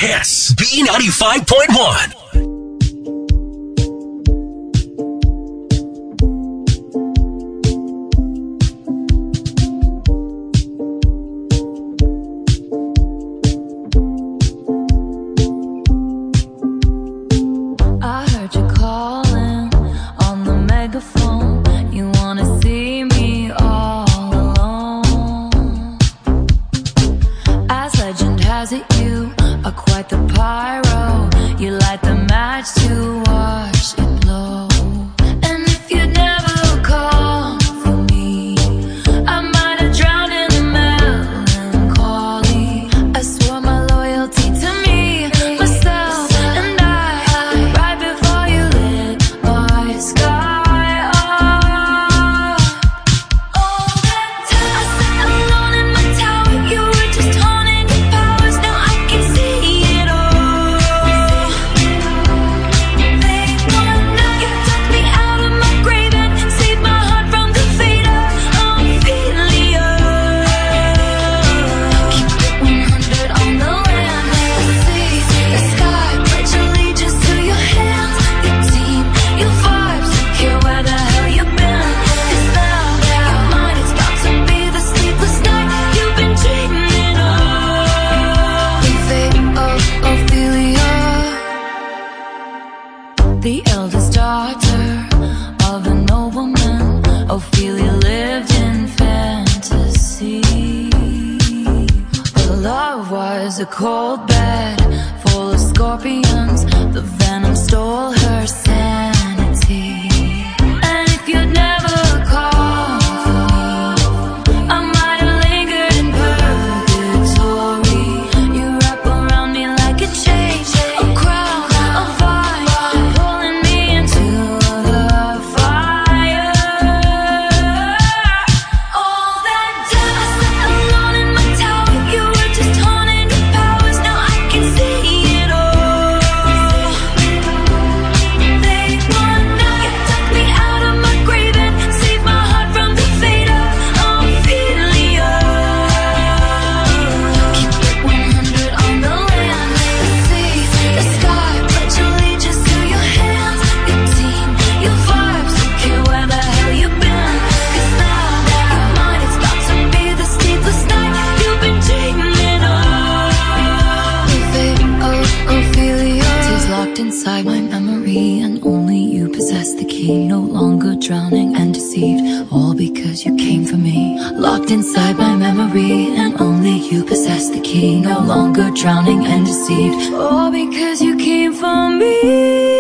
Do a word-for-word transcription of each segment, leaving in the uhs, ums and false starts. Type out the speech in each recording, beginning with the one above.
hits. B ninety-five point one. Drowning and deceived, all because you came for me.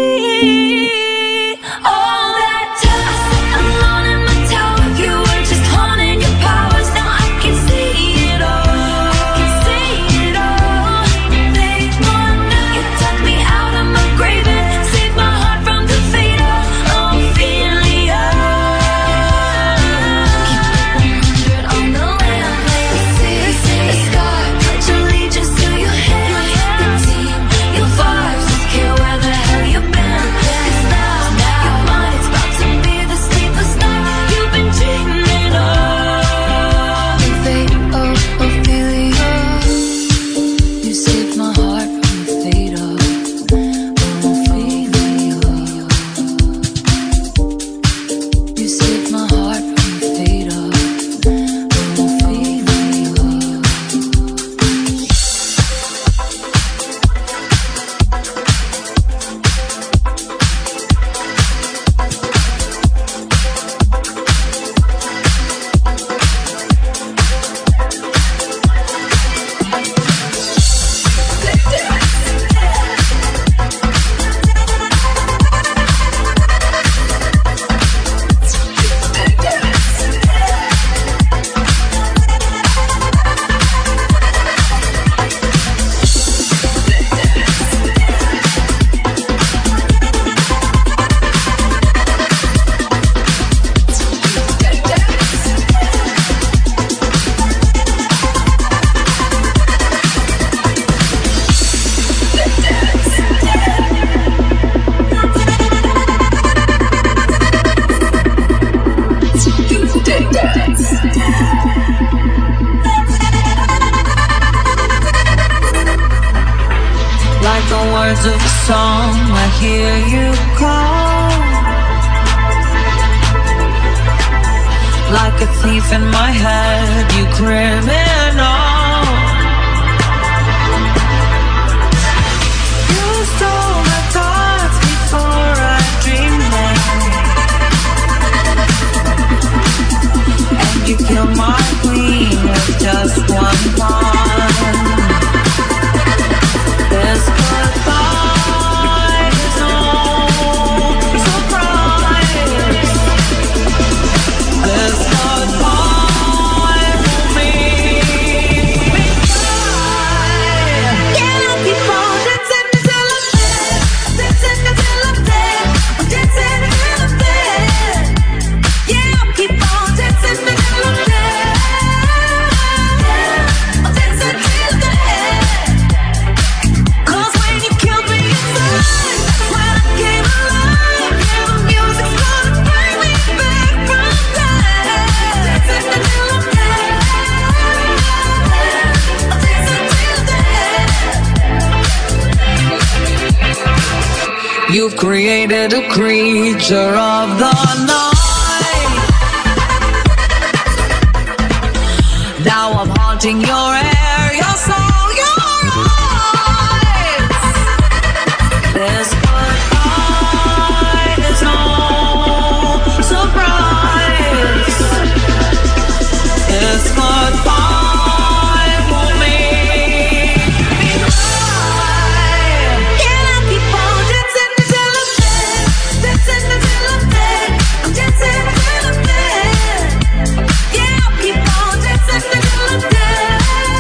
All that time I sat alone in my tower, you were just haunting your powers. Now I can see it all, I can see it all. They wanna, you took me out of my grave and saved my heart from the fate of Ophelia. Keep it one hundred on the land, let's see the sky, pledge allegiance to your hands, the team, your vibes, don't care where the hell words of a song, I hear you call. Like a thief in my head, you criminal. You stole my thoughts before I dreamed them, and you killed my queen with just one pawn. This goodbye is no surprise. This goodbye will make me cry. Can I keep on dancing until I'm dead? Dancing until I'm dead. I'm dancing until I'm dead. Yeah, I'll keep on dancing until I'm dead. Yeah, I'm dancing till I'm dead. You've created a creature of the night. Now I'm haunting your air, your soul, your eyes. This goodbye is no surprise. This goodbye will make me cry. Can I keep on dancing until I'm dead? Dancing until I'm dead. I'm dancing until I'm dead. Yeah, I'll keep on dancing until I'm dead.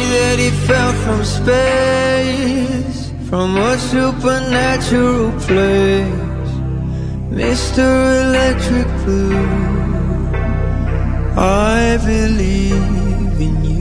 that he fell from space, from a supernatural place. Mister Electric Blue, I believe in you.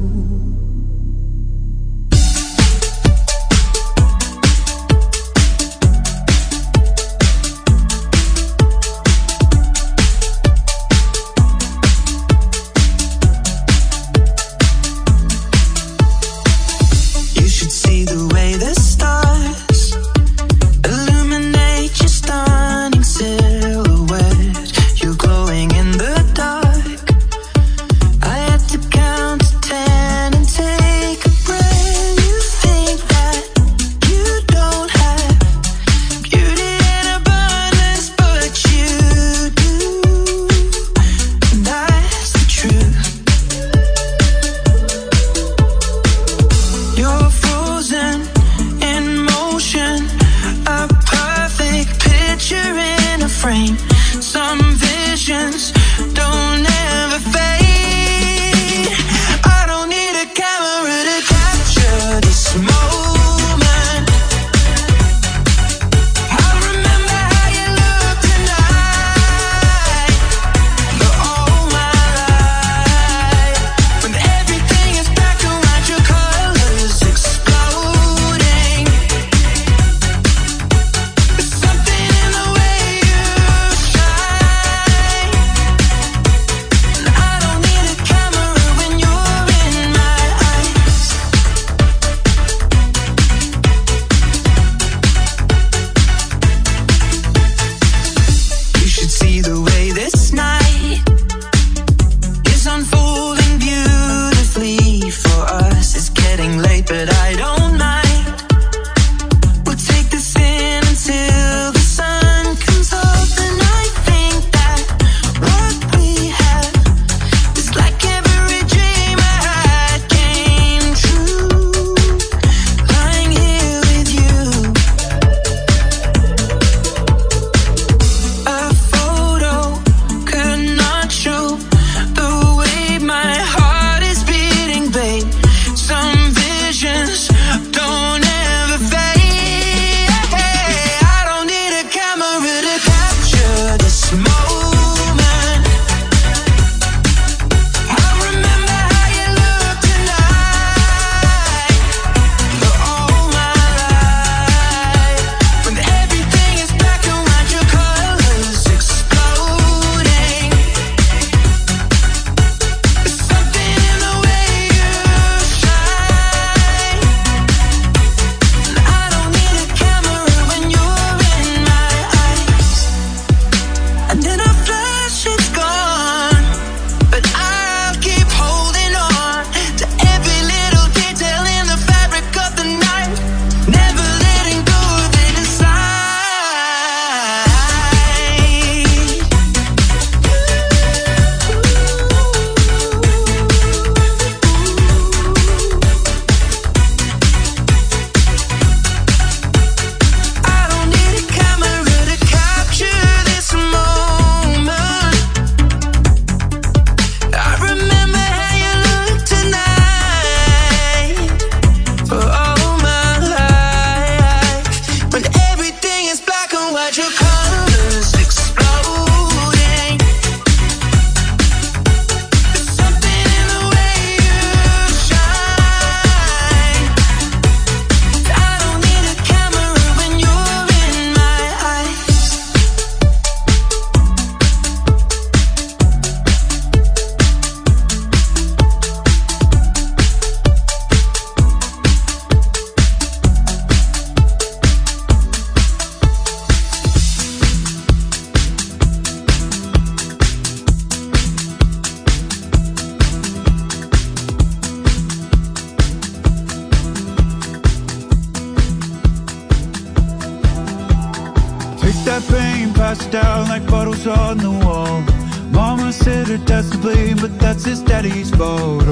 that pain, pass it down like bottles on the wall. Mama said her dad's to blame, but that's his daddy's fault.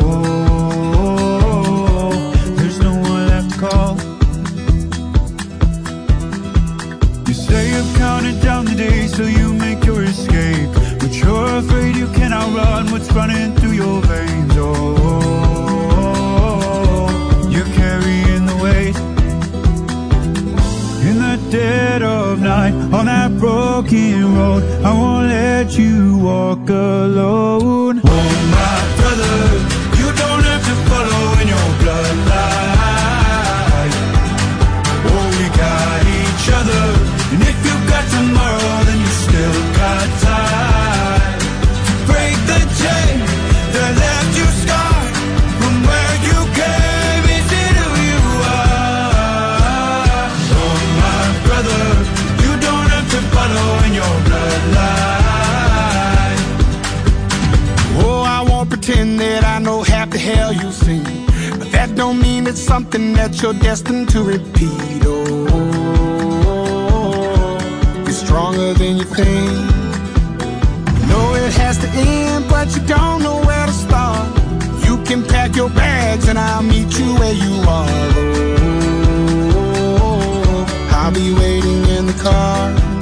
Oh, there's no one left to call. You say you've counted down the days till you make your escape, but you're afraid you cannot run what's running through your veins. Oh, road. I won't let you walk alone. Oh my brother, you don't have to follow in your bloodline. Oh, we got each other, and if you got tomorrow, then you still got time. Break the chain that left you scarred from where you came into who you are. Oh my brother, you don't have to follow in your bloodline. Oh, I won't pretend that I know half the hell you've seen, but that don't mean it's something that you're destined to repeat. Oh, you're stronger than you think. You know it has to end, but you don't know where to start. You can pack your bags and I'll meet you where you are. Oh, I'll be waiting in the car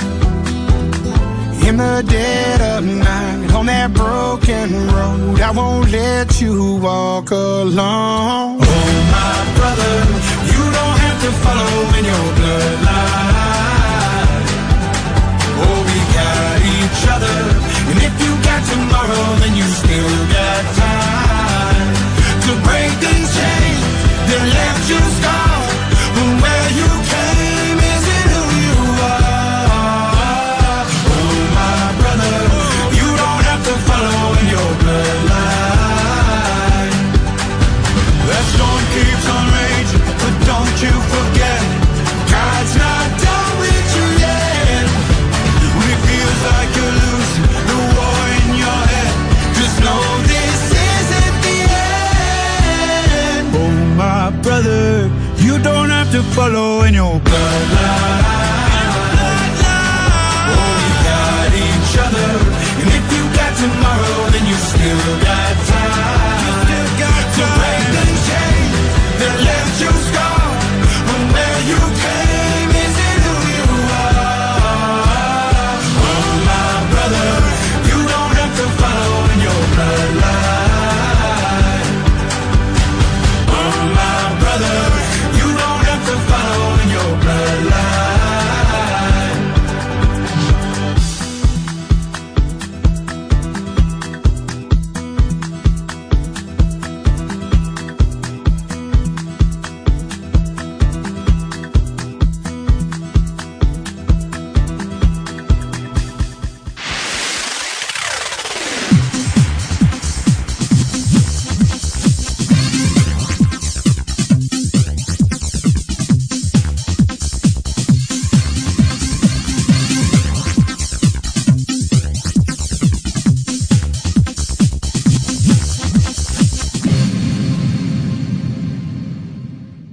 in the dead of night on that broken road. I won't let you walk alone. Oh my brother, you don't have to follow in your bloodline. Oh, we got each other, and if you got tomorrow, then you still got time to break these chains that left you scarred from where you came isn't who you are. Oh my brother, you don't have to follow in your bloodline. That storm keeps on raging, but don't you forget, God's not done with you yet. When it feels like you're losing the war in your head, just know this isn't the end. Oh my brother, you don't have to follow in your bloodline.